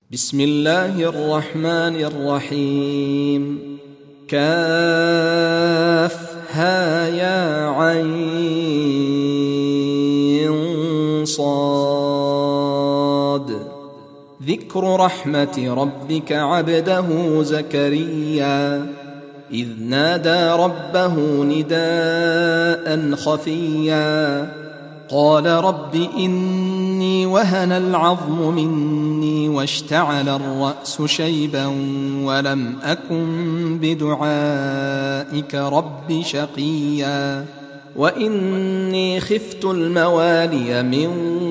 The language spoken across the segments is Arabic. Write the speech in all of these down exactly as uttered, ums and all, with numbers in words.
بسم الله الرحمن الرحيم. كاف ها يا عين صاد. ذكر رحمة ربك عبده زكريا إذ نادى ربه نداء خفيا قال رب إني وهن العظم مني واشتعل الرأس شيبا ولم أكن بدعائك رب شقيا وإني خفت الموالي من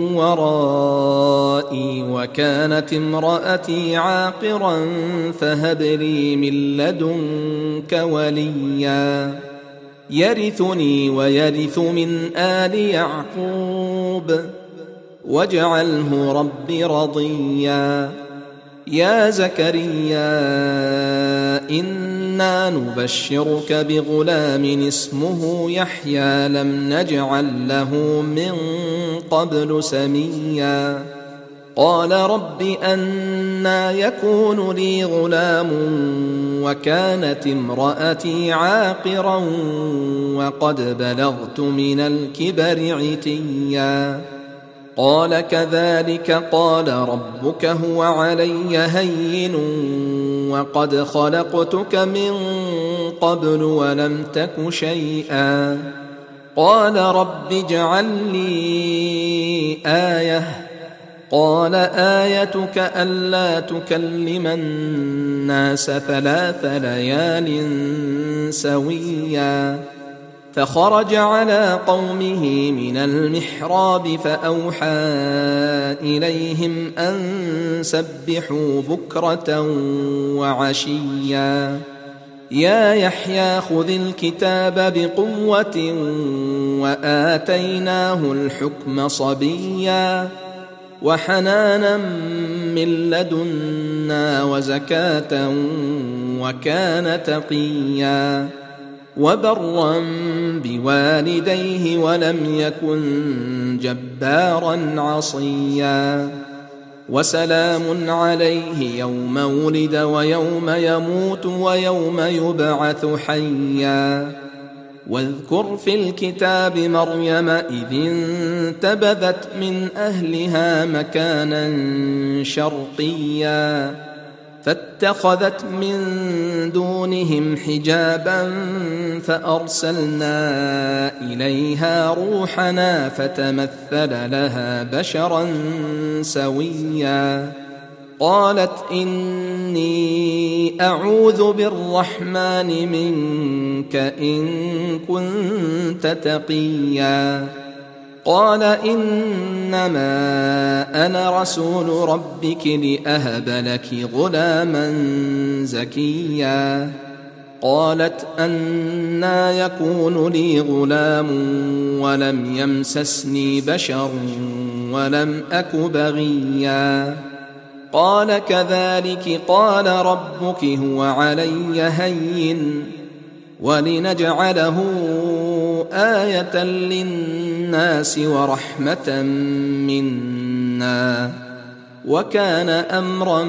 ورائي وكانت امرأتي عاقرا فهب لي من لدنك وليا يرثني ويرث من آل يعقوب واجعله رب رضيا. يا زكريا إنا نبشرك بغلام اسمه يحيى لم نجعل له من قبل سميا قال رب أنى يكون لي غلام وكانت امرأتي عاقرا وقد بلغت من الكبر عتيا قال كذلك قال ربك هو علي هين وقد خلقتك من قبل ولم تك شيئا قال رب اجعل لي آية قال آيتك ألا تكلم الناس ثلاث ليال سويا فخرج على قومه من المحراب فأوحى إليهم أن سبحوا بكرة وعشيا يا يحيى خذ الكتاب بقوة وآتيناه الحكم صبيا وحنانا من لدنا وزكاة وكان تقيا وبرا بوالديه ولم يكن جبارا عصيا وسلام عليه يوم ولد ويوم يموت ويوم يبعث حيا واذكر في الكتاب مريم إذ انتبذت من أهلها مكانا شرقيا فاتخذت من دونهم حجابا فأرسلنا إليها روحنا فتمثل لها بشرا سويا قالت إني أعوذ بالرحمن منك إن كنت تقيا قال إنما أنا رسول ربك لأهب لك غلاما زكيا قالت أنى يكون لي غلام ولم يمسسني بشر ولم أك بغيا قال كذلك قال ربك هو علي هين ولنجعله آية للناس ورحمة منا وكان أمرا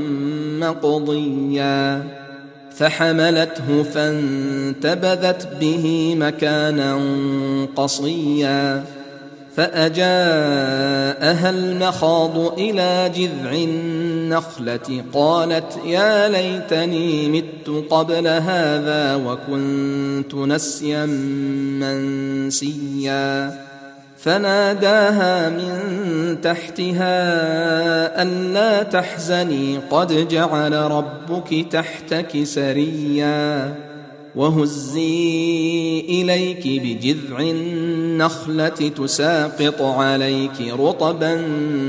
مقضيا فحملته فانتبذت به مكانا قصيا فأجاءها المخاض إلى جذع النخلة قالت يا ليتني مت قبل هذا وكنت نسيا منسيا فناداها من تحتها ألا تحزني قد جعل ربك تحتك سريا وهزي إليك بجذع النخلة تساقط عليك رطبا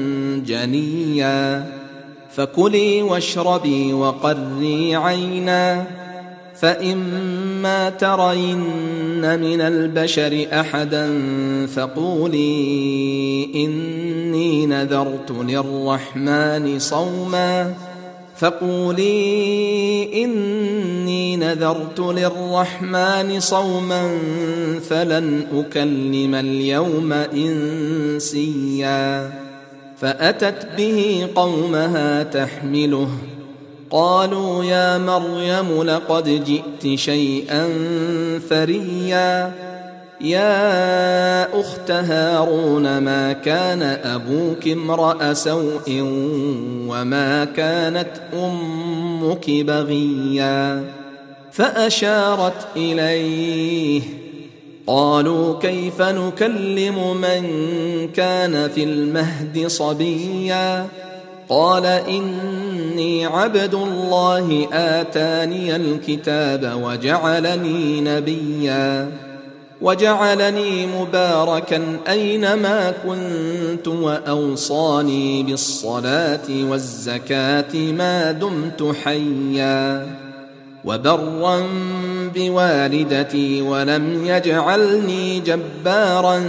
جنيا فكلي واشربي وقري عينا فإما ترين من البشر أحدا فقولي إني نذرت للرحمن صوما فقولي إني نذرت للرحمن صوما فلن أكلم اليوم إنسيا فأتت به قومها تحمله قالوا يا مريم لقد جئت شيئا فريا يا أخت هارون ما كان أبوك امرأ سوء وما كانت أمك بغيا فأشارت إليه قالوا كيف نكلم من كان في المهد صبيا قال إني عبد الله آتاني الكتاب وجعلني نبيا وجعلني مباركا أينما كنت وأوصاني بالصلاة والزكاة ما دمت حيا وبرا بوالدتي ولم يجعلني جبارا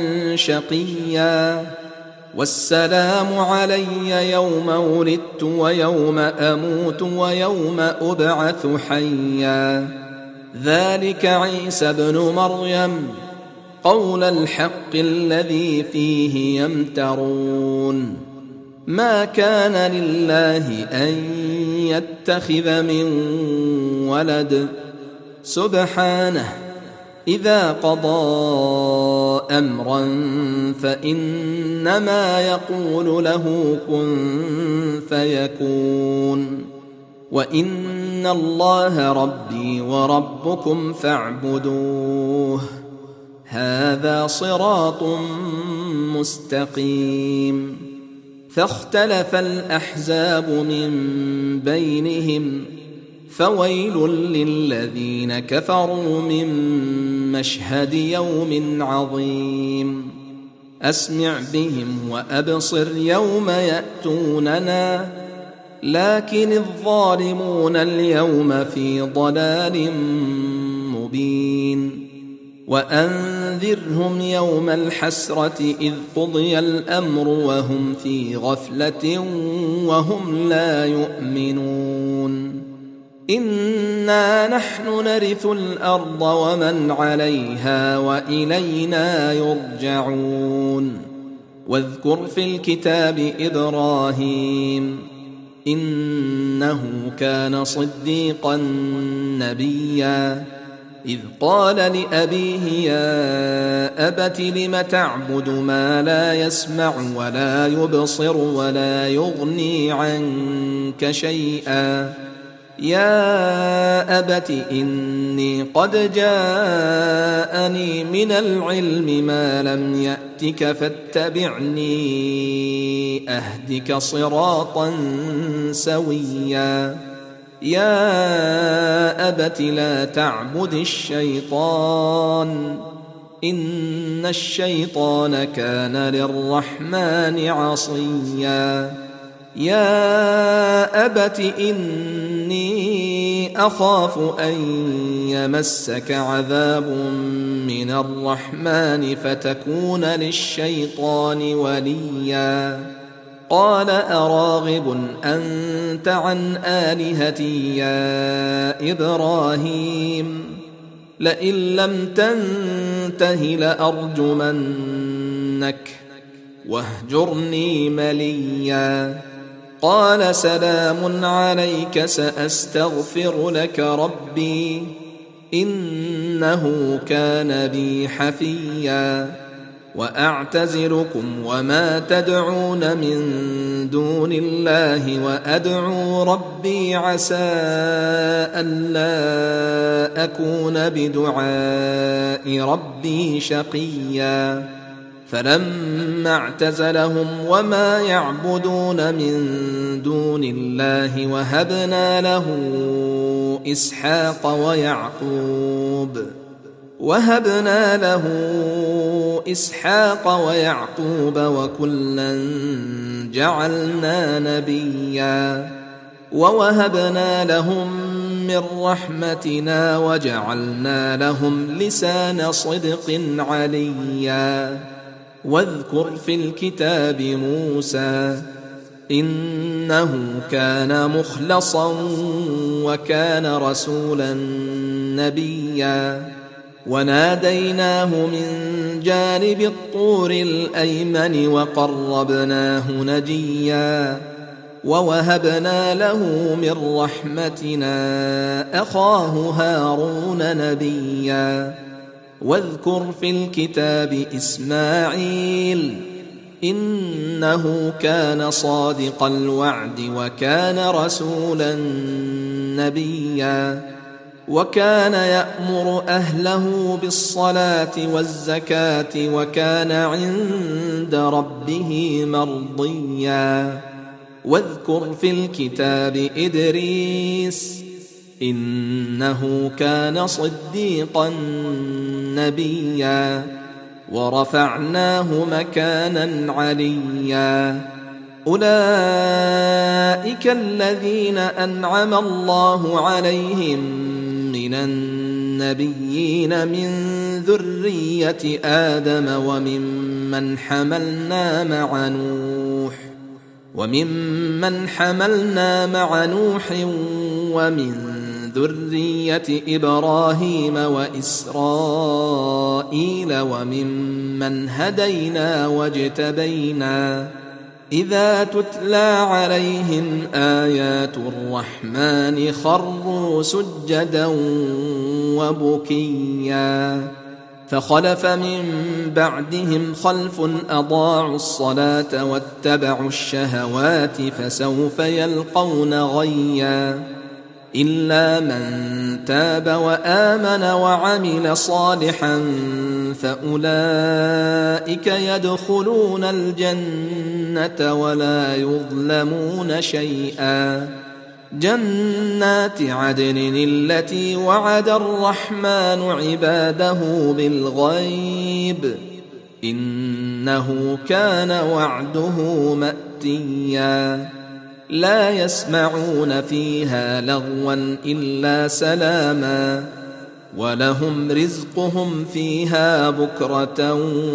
شقيا والسلام علي يوم ولدت ويوم أموت ويوم أبعث حيا ذلك عيسى ابن مريم قول الحق الذي فيه يمترون ما كان لله أن يتخذ من ولد سبحانه إذا قضى أمرا فإنما يقول له كن فيكون وإن الله ربي وربكم فاعبدوه هذا صراط مستقيم فاختلف الأحزاب من بينهم فويل للذين كفروا من مشهد يوم عظيم أسمع بهم وأبصر يوم يأتوننا لكن الظالمون اليوم في ضلال مبين وأنذرهم يوم الحسرة إذ قضي الأمر وهم في غفلة وهم لا يؤمنون إنا نحن نرث الأرض ومن عليها وإلينا يرجعون واذكر في الكتاب إبراهيم إنه كان صديقا نبيا إذ قال لأبيه يا أبت لم تعبد ما لا يسمع ولا يبصر ولا يغني عنك شيئا يا أبت إني قد جاءني من العلم ما لم يأتك فاتبعني أهدك صراطا سويا يا أبت لا تعبد الشيطان إن الشيطان كان للرحمن عصيا يا أبت إني أخاف أن يمسك عذاب من الرحمن فتكون للشيطان وليا قال أراغب أنت عن آلهتي يا إبراهيم لئن لم تنته لأرجمنك واهجرني مليا قال سلام عليك سأستغفر لك ربي إنه كان بي حفيا وأعتزلكم وما تدعون من دون الله وأدعو ربي عسى ألا أكون بدعاء ربي شقيا فلما اعتزلهم وما يعبدون من دون الله وهبنا له إسحاق ويعقوب وهبنا له إسحاق ويعقوب وكلا جعلنا نبيا ووهبنا لهم من رحمتنا وجعلنا لهم لسان صدق عليا واذكر في الكتاب موسى إنه كان مخلصا وكان رسولا نبيا وناديناه من جانب الطور الأيمن وقربناه نجيا ووهبنا له من رحمتنا أخاه هارون نبيا واذكر في الكتاب إسماعيل إنه كان صادق الوعد وكان رسولا نبيا وكان يأمر أهله بالصلاة والزكاة وكان عند ربه مرضيا واذكر في الكتاب إدريس إنه كان صديقا نبيا ورفعناه مكانا عليا أولئك الذين أنعم الله عليهم من النبيين من ذرية آدم وممن حملنا مع نوح وممن حملنا مع نوح ومن ذرية إبراهيم وإسرائيل وممن هدينا واجتبينا إذا تتلى عليهم آيات الرحمن خروا سجدا وبكيا فخلف من بعدهم خلف أضاعوا الصلاة واتبعوا الشهوات فسوف يلقون غيا إلا من تاب وآمن وعمل صالحا فأولئك يدخلون الجنة ولا يظلمون شيئا جنات عدن التي وعد الرحمن عباده بالغيب إنه كان وعده مأتيا لا يسمعون فيها لغوا إلا سلاما ولهم رزقهم فيها بكرة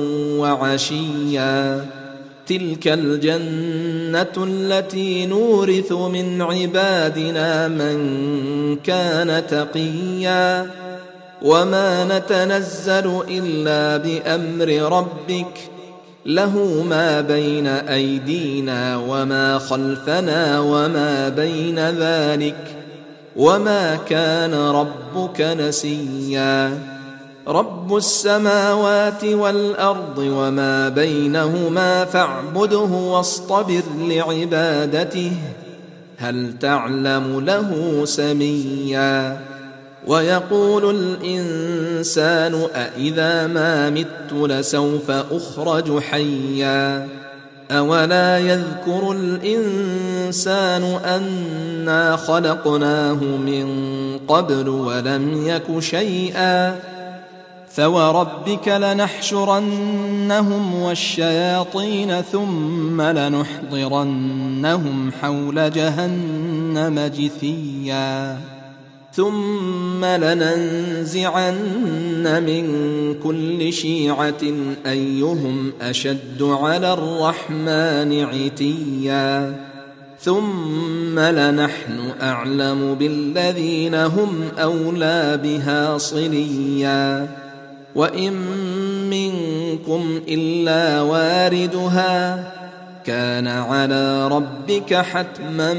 وعشيا تلك الجنة التي نورث من عبادنا من كان تقيا وما نتنزل إلا بأمر ربك له ما بين أيدينا وما خلفنا وما بين ذلك وما كان ربك نسيا رب السماوات والأرض وما بينهما فاعبده واصطبر لعبادته هل تعلم له سميا ويقول الإنسان أإذا ما مت لسوف أخرج حيا أولا يذكر الإنسان أنا خلقناه من قبل ولم يك شيئا فوربك لنحشرنهم والشياطين ثم لنحضرنهم حول جهنم جثيا ثم لننزعن من كل شيعة أيهم أشد على الرحمن عتيا ثم لنحن أعلم بالذين هم أولى بها صليا وإن منكم إلا واردها كان على ربك حتما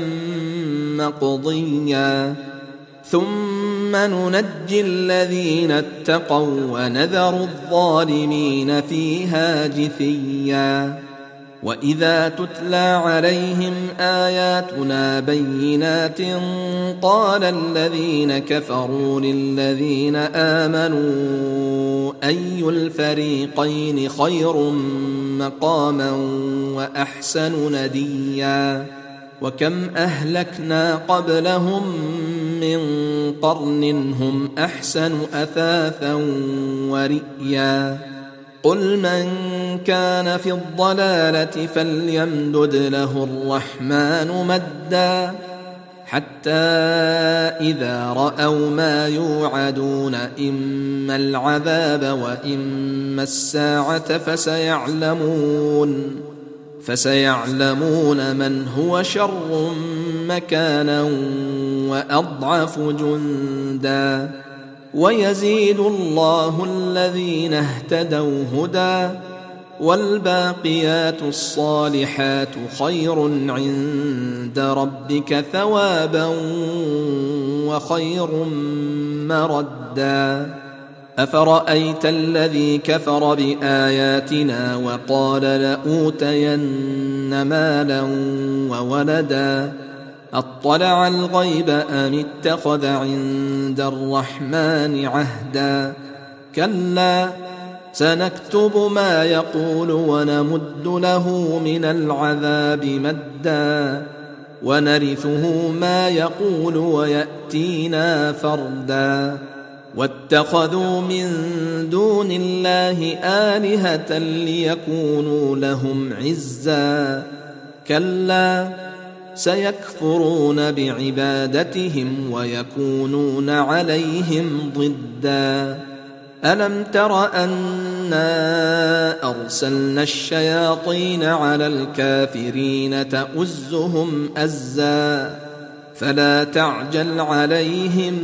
مقضيا ثم ننجي الذين اتقوا ونذر الظالمين فيها جثيا وإذا تتلى عليهم آياتنا بينات قال الذين كفروا للذين آمنوا أي الفريقين خير مقاما وأحسن نديا وكم أهلكنا قبلهم من قرن هم أحسن أثاثا ورئيا قل من كان في الضلالة فليمدد له الرحمن مدا حتى إذا رأوا ما يوعدون إما العذاب وإما الساعة فسيعلمون فسيعلمون من هو شر مكانا وأضعف جندا ويزيد الله الذين اهتدوا هدى والباقيات الصالحات خير عند ربك ثوابا وخير مردا أفرأيت الذي كفر بآياتنا وقال لأوتين مالا وولدا أطلع الغيب أم اتخذ عند الرحمن عهدا كلا سنكتب ما يقول ونمد له من العذاب مدا ونرثه ما يقول ويأتينا فردا واتخذوا من دون الله آلهة ليكونوا لهم عزا كلا سيكفرون بعبادتهم ويكونون عليهم ضدا ألم تر أنا أرسلنا الشياطين على الكافرين تؤزهم أزا فلا تعجل عليهم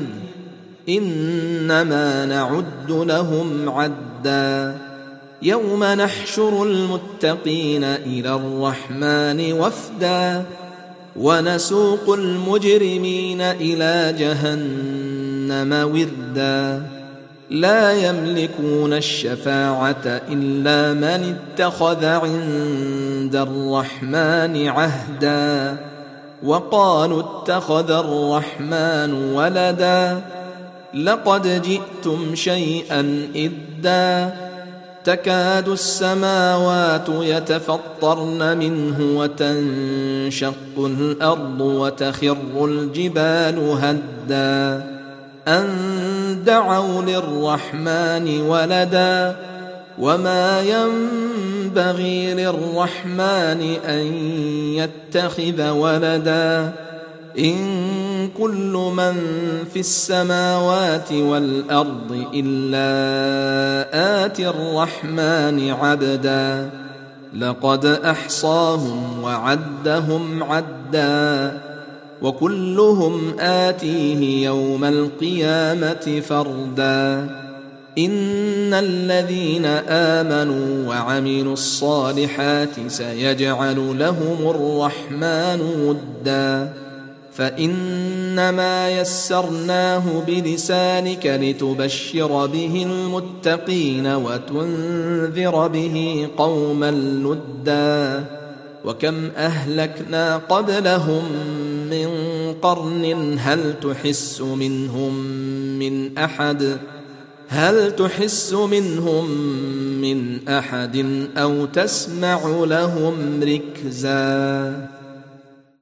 إنما نعد لهم عدا يوم نحشر المتقين إلى الرحمن وفدا ونسوق المجرمين إلى جهنم وردا لا يملكون الشفاعة إلا من اتخذ عند الرحمن عهدا وقالوا اتخذ الرحمن ولدا لقد جئتم شيئا إدا تكاد السماوات يتفطرن منه وتنشق الأرض وتخر الجبال هدا أن دعوا للرحمن ولدا وما ينبغي للرحمن أن يتخذ ولدا إن كل من في السماوات والأرض إلا آتي الرحمن عبدا لقد أحصاهم وعدهم عدا وكلهم آتيه يوم القيامة فردا إن الذين آمنوا وعملوا الصالحات سيجعل لهم الرحمن ودا فإنما يسرناه بلسانك لتبشر به المتقين وتنذر به قوما لدا وكم أهلكنا قبلهم من قرن هل تحس منهم من أحد هل تحس منهم من أحد أو تسمع لهم ركزا